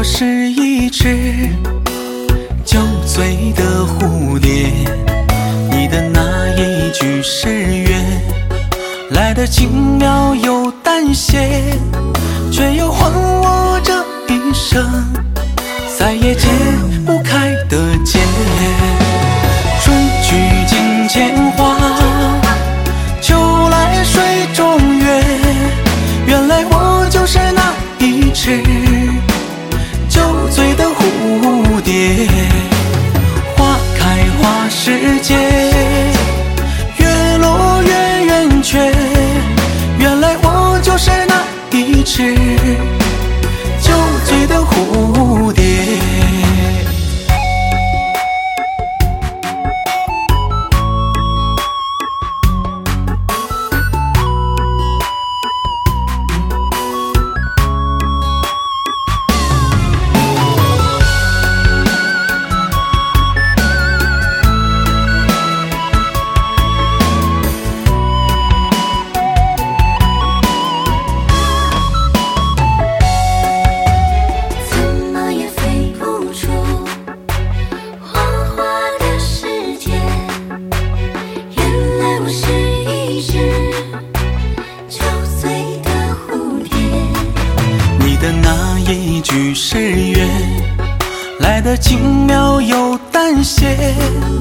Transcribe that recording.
是一只酒醉的蝴蝶，你的那一句誓约来得轻描又淡写，却又还我这一生再也解不开的结。春去境迁花，秋来水中月，原来我就是那一只酒醉的蝴蝶。花开花时节，月落月圆缺，原来我就是那一只酒醉的蝴蝶。那一句誓约来得轻描又淡写，